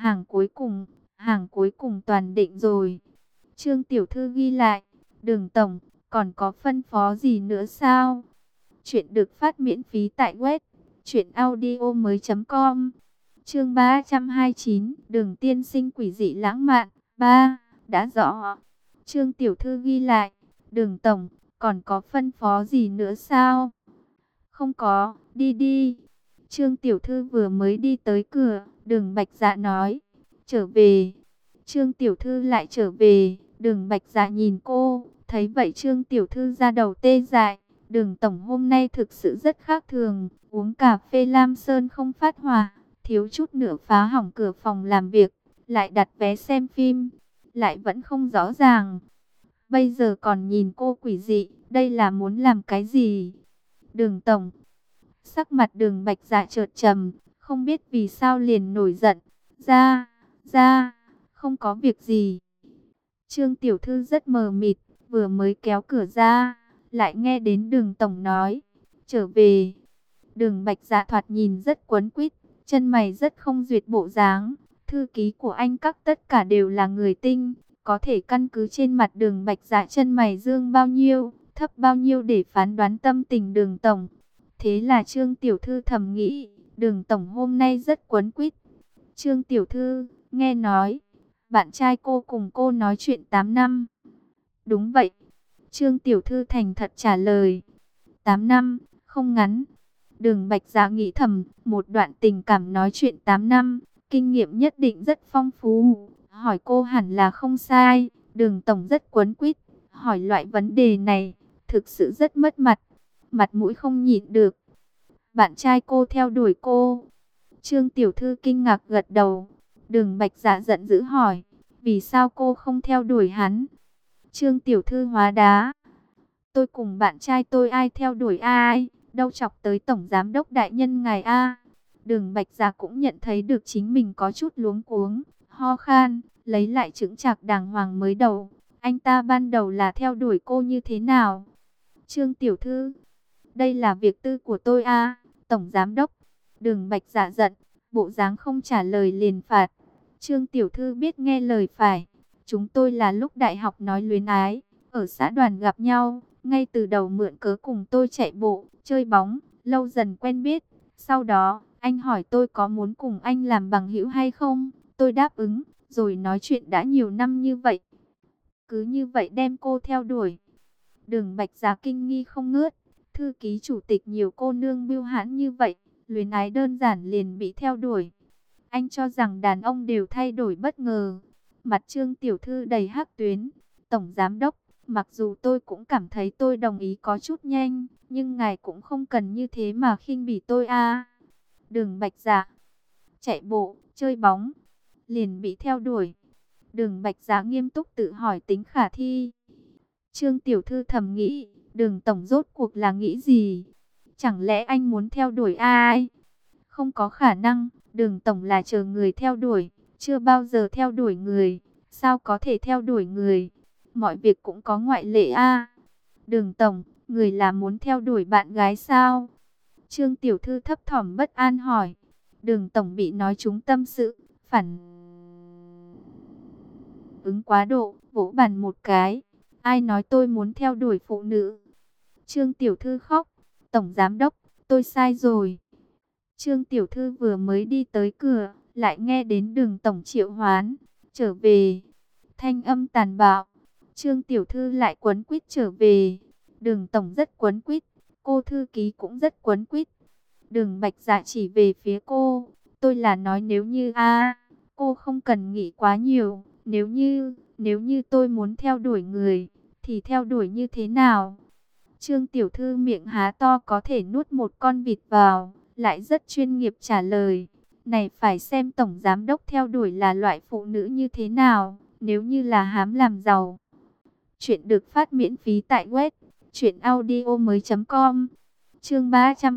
Hàng cuối cùng toàn định rồi. Trương tiểu thư ghi lại, Đường tổng, còn có phân phó gì nữa sao? Chuyện được phát miễn phí tại web truyệnaudiomoi.com. Chương 329, Đường tiên sinh quỷ dị lãng mạn 3, đã rõ. Trương tiểu thư ghi lại, Đường tổng, còn có phân phó gì nữa sao? Không có, đi đi. Trương tiểu thư vừa mới đi tới cửa, Đường Bạch Dạ nói, trở về. Trương tiểu thư lại trở về, Đường Bạch Dạ nhìn cô, thấy vậy Trương tiểu thư ra đầu tê dại. Đường tổng hôm nay thực sự rất khác thường, uống cà phê Lam Sơn không phát hỏa, thiếu chút nữa phá hỏng cửa phòng làm việc, lại đặt vé xem phim, lại vẫn không rõ ràng. Bây giờ còn nhìn cô quỷ dị, đây là muốn làm cái gì? Đường tổng, sắc mặt Đường Bạch Dạ chợt trầm, không biết vì sao liền nổi giận. Ra, không có việc gì. Trương tiểu thư rất mờ mịt, vừa mới kéo cửa ra, lại nghe đến Đường tổng nói, trở về. Đường Bạch Dạ thoạt nhìn rất quấn quýt, chân mày rất không duyệt bộ dáng. Thư ký của anh các tất cả đều là người tinh, có thể căn cứ trên mặt Đường Bạch Dạ chân mày dương bao nhiêu, thấp bao nhiêu để phán đoán tâm tình Đường tổng. Thế là Trương tiểu thư thầm nghĩ, Đường tổng hôm nay rất quấn quýt. Trương tiểu thư, nghe nói, bạn trai cô cùng cô nói chuyện 8 năm. Đúng vậy. Trương tiểu thư thành thật trả lời. 8 năm, không ngắn. Đường Bạch Dạ nghĩ thầm, một đoạn tình cảm nói chuyện 8 năm, kinh nghiệm nhất định rất phong phú. Hỏi cô hẳn là không sai, Đường tổng rất quấn quýt. Hỏi loại vấn đề này, thực sự rất mất mặt. Mặt mũi không nhịn được. Bạn trai cô theo đuổi cô. Trương tiểu thư kinh ngạc gật đầu. Đường Bạch Dạ giận dữ hỏi, vì sao cô không theo đuổi hắn? Trương tiểu thư hóa đá. Tôi cùng bạn trai tôi ai theo đuổi ai, đâu chọc tới tổng giám đốc đại nhân ngài a. Đường Bạch Dạ cũng nhận thấy được chính mình có chút luống cuống, ho khan, lấy lại chững chạc đàng hoàng mới đầu. Anh ta ban đầu là theo đuổi cô như thế nào? Trương tiểu thư, đây là việc tư của tôi a, tổng giám đốc. Đường Bạch Dạ giận, bộ dáng không trả lời liền phạt. Trương tiểu thư biết nghe lời phải. Chúng tôi là lúc đại học nói luyến ái, ở xã đoàn gặp nhau, ngay từ đầu mượn cớ cùng tôi chạy bộ, chơi bóng, lâu dần quen biết. Sau đó, anh hỏi tôi có muốn cùng anh làm bằng hữu hay không, tôi đáp ứng, rồi nói chuyện đã nhiều năm như vậy. Cứ như vậy đem cô theo đuổi. Đường Bạch Dạ kinh nghi không ngớt, thư ký chủ tịch nhiều cô nương bưu hãn như vậy, luyến ái đơn giản liền bị theo đuổi. Anh cho rằng đàn ông đều thay đổi bất ngờ. Mặt Trương tiểu thư đầy hắc tuyến. Tổng giám đốc, Mặc dù tôi cũng cảm thấy tôi đồng ý có chút nhanh, nhưng ngài cũng không cần như thế mà khinh bỉ tôi a. Đường Bạch Dạ, chạy bộ, chơi bóng, liền bị theo đuổi. Đường Bạch Dạ nghiêm túc tự hỏi tính khả thi. Trương Tiểu Thư thầm nghĩ, Đường Tổng rốt cuộc là nghĩ gì? Chẳng lẽ anh muốn theo đuổi ai? Không có khả năng, Đường Tổng là chờ người theo đuổi, chưa bao giờ theo đuổi người. Sao có thể theo đuổi người? Mọi việc cũng có ngoại lệ a. Đường Tổng, người là muốn theo đuổi bạn gái sao? Trương Tiểu Thư thấp thỏm bất an hỏi. Đường Tổng bị nói trúng tâm sự, phản ứng quá độ, vỗ bàn một cái. Ai nói tôi muốn theo đuổi phụ nữ? Trương Tiểu Thư khóc. Tổng Giám Đốc, tôi sai rồi. Trương Tiểu Thư vừa mới đi tới cửa, lại nghe đến Đường Tổng triệu hoán. Trở về. Thanh âm tàn bạo. Trương Tiểu Thư lại quấn quýt trở về. Đường Tổng rất quấn quýt. Cô thư ký cũng rất quấn quýt. Đường Bạch Dạ chỉ về phía cô. Tôi là nói nếu như cô không cần nghĩ quá nhiều. Nếu như tôi muốn theo đuổi người, thì theo đuổi như thế nào? Trương Tiểu Thư miệng há to có thể nuốt một con vịt vào, lại rất chuyên nghiệp trả lời. Này phải xem Tổng Giám Đốc theo đuổi là loại phụ nữ như thế nào, nếu như là hám làm giàu. Chuyện được phát miễn phí tại web truyệnaudiomoi.com. Chương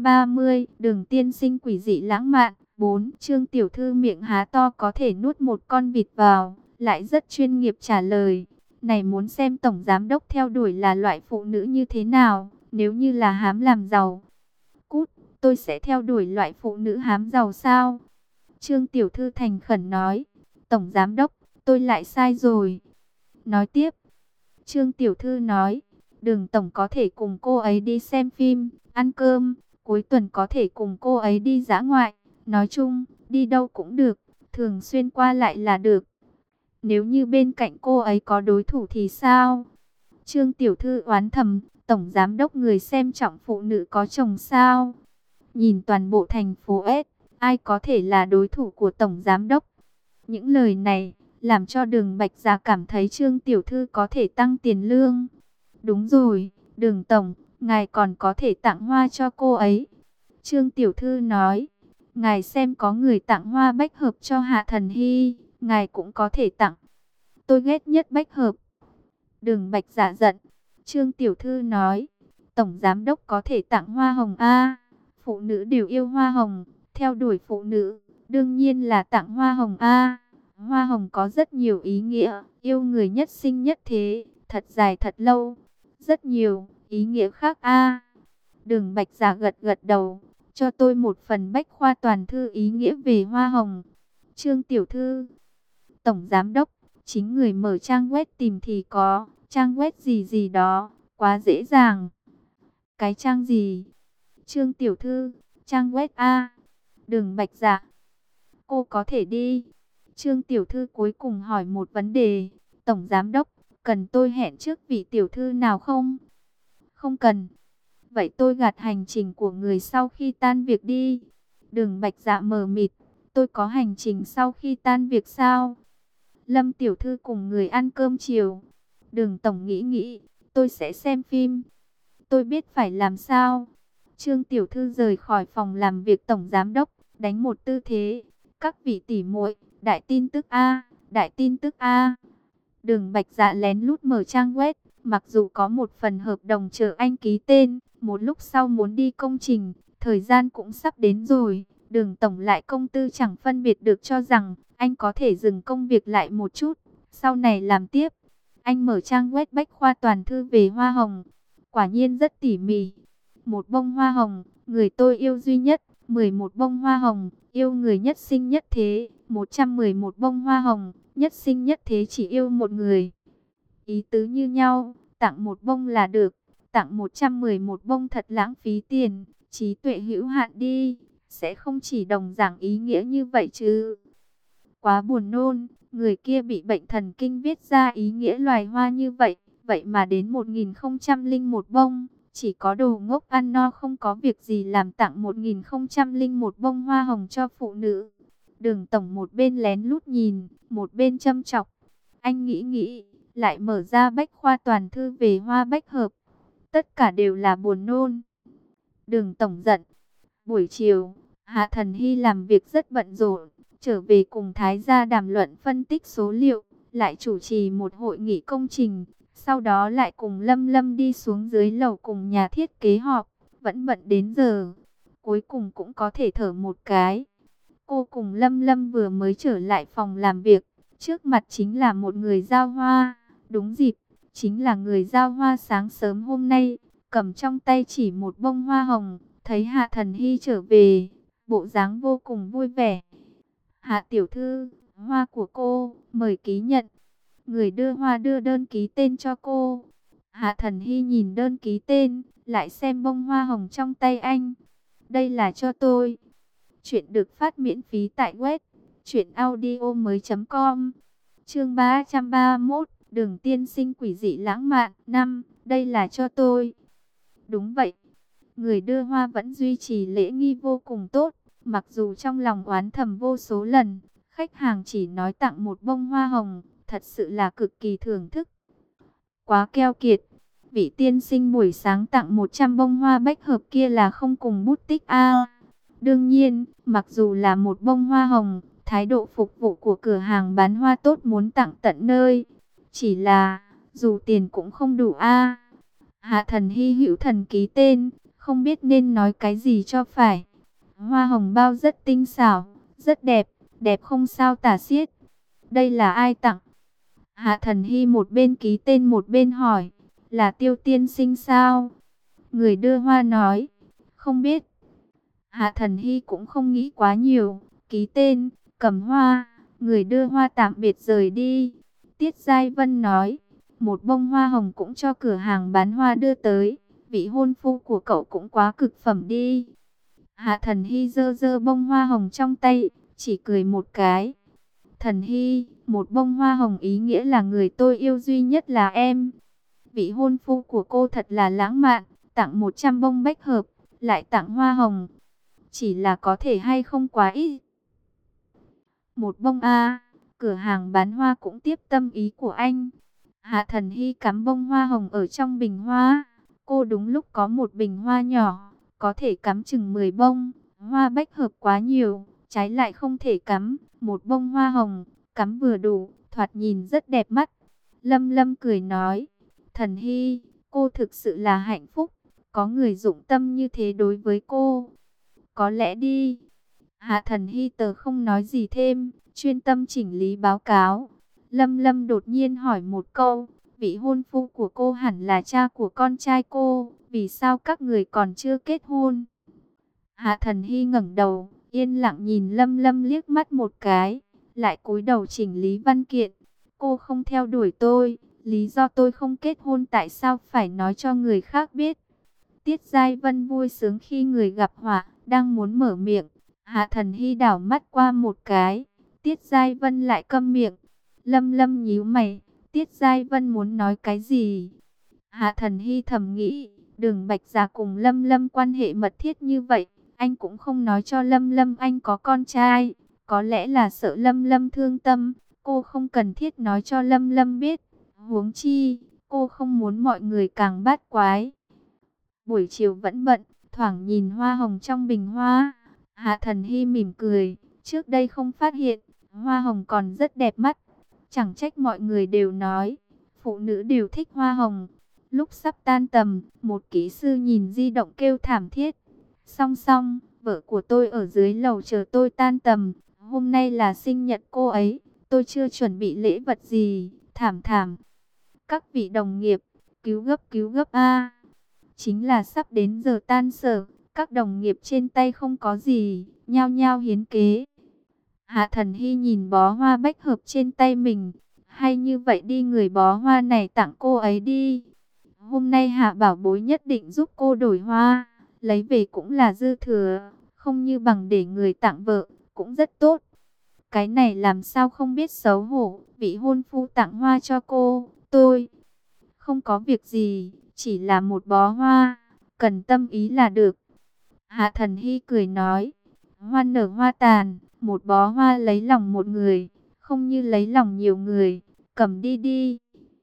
330, Đường tiên sinh quỷ dị lãng mạn. 4. Trương Tiểu Thư miệng há to có thể nuốt một con vịt vào, lại rất chuyên nghiệp trả lời. Này muốn xem Tổng Giám Đốc theo đuổi là loại phụ nữ như thế nào, nếu như là hám làm giàu. Cút, tôi sẽ theo đuổi loại phụ nữ hám giàu sao? Trương Tiểu Thư thành khẩn nói. Tổng Giám Đốc, tôi lại sai rồi. Nói tiếp. Trương Tiểu Thư nói. Đường Tổng có thể cùng cô ấy đi xem phim, ăn cơm, cuối tuần có thể cùng cô ấy đi dã ngoại. Nói chung, đi đâu cũng được, thường xuyên qua lại là được. Nếu như bên cạnh cô ấy có đối thủ thì sao? Trương Tiểu Thư oán thầm, Tổng Giám Đốc người xem trọng phụ nữ có chồng sao? Nhìn toàn bộ thành phố S, ai có thể là đối thủ của Tổng Giám Đốc? Những lời này làm cho Đường Bạch Dạ cảm thấy Trương Tiểu Thư có thể tăng tiền lương. Đúng rồi, Đường Tổng, ngài còn có thể tặng hoa cho cô ấy. Trương Tiểu Thư nói, ngài xem có người tặng hoa bách hợp cho Hạ Thần Hy, ngài cũng có thể tặng. Tôi ghét nhất bách hợp. Đường Bạch Dạ giận. Trương Tiểu Thư nói, Tổng Giám Đốc có thể tặng hoa hồng a. Phụ nữ đều yêu hoa hồng, theo đuổi phụ nữ, đương nhiên là tặng hoa hồng a. Hoa hồng có rất nhiều ý nghĩa, yêu người nhất sinh nhất thế, thật dài thật lâu, rất nhiều ý nghĩa khác a. Đường Bạch Dạ gật gật đầu, cho tôi một phần bách khoa toàn thư ý nghĩa về hoa hồng. Trương Tiểu Thư, Tổng Giám Đốc, chính người mở trang web tìm thì có, trang web gì gì đó, quá dễ dàng. Cái trang gì? Trương Tiểu Thư, trang web A. Đường Bạch Dạ, cô có thể đi. Trương Tiểu Thư cuối cùng hỏi một vấn đề. Tổng Giám Đốc, cần tôi hẹn trước vị Tiểu Thư nào không? Không cần. Vậy tôi gạt hành trình của người sau khi tan việc đi. Đường Bạch Dạ mờ mịt. Tôi có hành trình sau khi tan việc sao? Lâm Tiểu Thư cùng người ăn cơm chiều. Đường Tổng nghĩ nghĩ. Tôi sẽ xem phim. Tôi biết phải làm sao. Trương Tiểu Thư rời khỏi phòng làm việc Tổng Giám Đốc. Đánh một tư thế. Các vị tỷ muội, đại tin tức A, đại tin tức A. Đường Bạch Dạ lén lút mở trang web. Mặc dù có một phần hợp đồng chờ anh ký tên, một lúc sau muốn đi công trình, thời gian cũng sắp đến rồi. Đường Tổng lại công tư chẳng phân biệt được cho rằng, anh có thể dừng công việc lại một chút, sau này làm tiếp. Anh mở trang web bách khoa toàn thư về hoa hồng, quả nhiên rất tỉ mỉ. Một bông hoa hồng, người tôi yêu duy nhất, 11 bông hoa hồng, yêu người nhất sinh nhất thế, 111 bông hoa hồng, nhất sinh nhất thế chỉ yêu một người. Ý tứ như nhau, tặng một bông là được, tặng 111 bông thật lãng phí tiền, trí tuệ hữu hạn đi, sẽ không chỉ đồng dạng ý nghĩa như vậy chứ. Quá buồn nôn, người kia bị bệnh thần kinh viết ra ý nghĩa loài hoa như vậy, vậy mà đến 1001 bông, chỉ có đồ ngốc ăn no không có việc gì làm tặng 1001 bông hoa hồng cho phụ nữ. Đường Tổng một bên lén lút nhìn, một bên châm chọc. Anh nghĩ nghĩ, lại mở ra bách khoa toàn thư về hoa bách hợp. Tất cả đều là buồn nôn. Đường tổng giận. Buổi chiều, Hạ Thần Hy làm việc rất bận rộn, trở về cùng Thái gia đàm luận phân tích số liệu, lại chủ trì một hội nghị công trình, sau đó lại cùng Lâm Lâm đi xuống dưới lầu cùng nhà thiết kế họp, vẫn bận đến giờ. Cuối cùng cũng có thể thở một cái. Cô cùng Lâm Lâm vừa mới trở lại phòng làm việc, trước mặt chính là một người giao hoa, đúng dịp, chính là người giao hoa sáng sớm hôm nay, cầm trong tay chỉ một bông hoa hồng, thấy Hạ Thần Hy trở về, bộ dáng vô cùng vui vẻ. Hạ tiểu thư, hoa của cô, mời ký nhận. Người đưa hoa đưa đơn ký tên cho cô. Hạ Thần Hy nhìn đơn ký tên, lại xem bông hoa hồng trong tay anh. Đây là cho tôi. Chuyện được phát miễn phí tại web truyệnaudiomoi.com. Chương 331, Đường tiên sinh quỷ dị lãng mạn 5, đây là cho tôi. Đúng vậy. Người đưa hoa vẫn duy trì lễ nghi vô cùng tốt, mặc dù trong lòng oán thầm vô số lần, khách hàng chỉ nói tặng một bông hoa hồng, thật sự là cực kỳ thưởng thức. Quá keo kiệt, vị tiên sinh buổi sáng tặng 100 bông hoa bách hợp kia là không cùng bút tích a. Đương nhiên, mặc dù là một bông hoa hồng, thái độ phục vụ của cửa hàng bán hoa tốt muốn tặng tận nơi. Chỉ là, dù tiền cũng không đủ a. Hạ Thần Hy hữu thần ký tên, không biết nên nói cái gì cho phải. Hoa hồng bao rất tinh xảo, rất đẹp, đẹp không sao tả xiết. Đây là ai tặng? Hạ Thần Hy một bên ký tên một bên hỏi, là Tiêu tiên sinh sao? Người đưa hoa nói, không biết. Hạ Thần Hy cũng không nghĩ quá nhiều, ký tên, cầm hoa, người đưa hoa tạm biệt rời đi. Tiết Giai Vân nói, một bông hoa hồng cũng cho cửa hàng bán hoa đưa tới, vị hôn phu của cậu cũng quá cực phẩm đi. Hạ Thần Hy giơ giơ bông hoa hồng trong tay, chỉ cười một cái. Thần Hy, một bông hoa hồng ý nghĩa là người tôi yêu duy nhất là em. Vị hôn phu của cô thật là lãng mạn, tặng 100 bông bách hợp, lại tặng hoa hồng. Chỉ là có thể hay không quá ít. Một bông a, cửa hàng bán hoa cũng tiếp tâm ý của anh. Hạ Thần Hy cắm bông hoa hồng ở trong bình hoa. Cô đúng lúc có một bình hoa nhỏ, có thể cắm chừng 10 bông. Hoa bách hợp quá nhiều, trái lại không thể cắm. Một bông hoa hồng, cắm vừa đủ, thoạt nhìn rất đẹp mắt. Lâm Lâm cười nói, Thần Hy, cô thực sự là hạnh phúc, có người dụng tâm như thế đối với cô. Có lẽ đi. Hạ Thần Hy tờ không nói gì thêm, chuyên tâm chỉnh lý báo cáo. Lâm Lâm đột nhiên hỏi một câu, vị hôn phu của cô hẳn là cha của con trai cô, vì sao các người còn chưa kết hôn? Hạ Thần Hy ngẩng đầu, yên lặng nhìn Lâm Lâm liếc mắt một cái, lại cúi đầu chỉnh lý văn kiện. Cô không theo đuổi tôi, lý do tôi không kết hôn tại sao phải nói cho người khác biết? Tiết Giai Vân vui sướng khi người gặp họa, đang muốn mở miệng. Hạ Thần Hy đảo mắt qua một cái, Tiết Giai Vân lại câm miệng. Lâm Lâm nhíu mày, Tiết Giai Vân muốn nói cái gì? Hạ Thần Hy thầm nghĩ, Đường Bạch Già cùng Lâm Lâm quan hệ mật thiết như vậy, anh cũng không nói cho Lâm Lâm anh có con trai. Có lẽ là sợ Lâm Lâm thương tâm, cô không cần thiết nói cho Lâm Lâm biết. Huống chi, cô không muốn mọi người càng bát quái. Buổi chiều vẫn bận, thoảng nhìn hoa hồng trong bình hoa. Hạ Thần Hy mỉm cười, trước đây không phát hiện, hoa hồng còn rất đẹp mắt. Chẳng trách mọi người đều nói, phụ nữ đều thích hoa hồng. Lúc sắp tan tầm, một kỹ sư nhìn di động kêu thảm thiết. Song song, vợ của tôi ở dưới lầu chờ tôi tan tầm. Hôm nay là sinh nhật cô ấy, tôi chưa chuẩn bị lễ vật gì, thảm thảm. Các vị đồng nghiệp, cứu gấp a. Chính là sắp đến giờ tan sở, các đồng nghiệp trên tay không có gì, nhao nhao hiến kế. Hạ Thần Hy nhìn bó hoa bách hợp trên tay mình, hay như vậy đi người bó hoa này tặng cô ấy đi. Hôm nay Hạ bảo bối nhất định giúp cô đổi hoa, lấy về cũng là dư thừa, không như bằng để người tặng vợ, cũng rất tốt. Cái này làm sao không biết xấu hổ, vị hôn phu tặng hoa cho cô, tôi không có việc gì, chỉ là một bó hoa, cần tâm ý là được. Hạ Thần Hy cười nói, hoa nở hoa tàn, một bó hoa lấy lòng một người, không như lấy lòng nhiều người, cầm đi đi.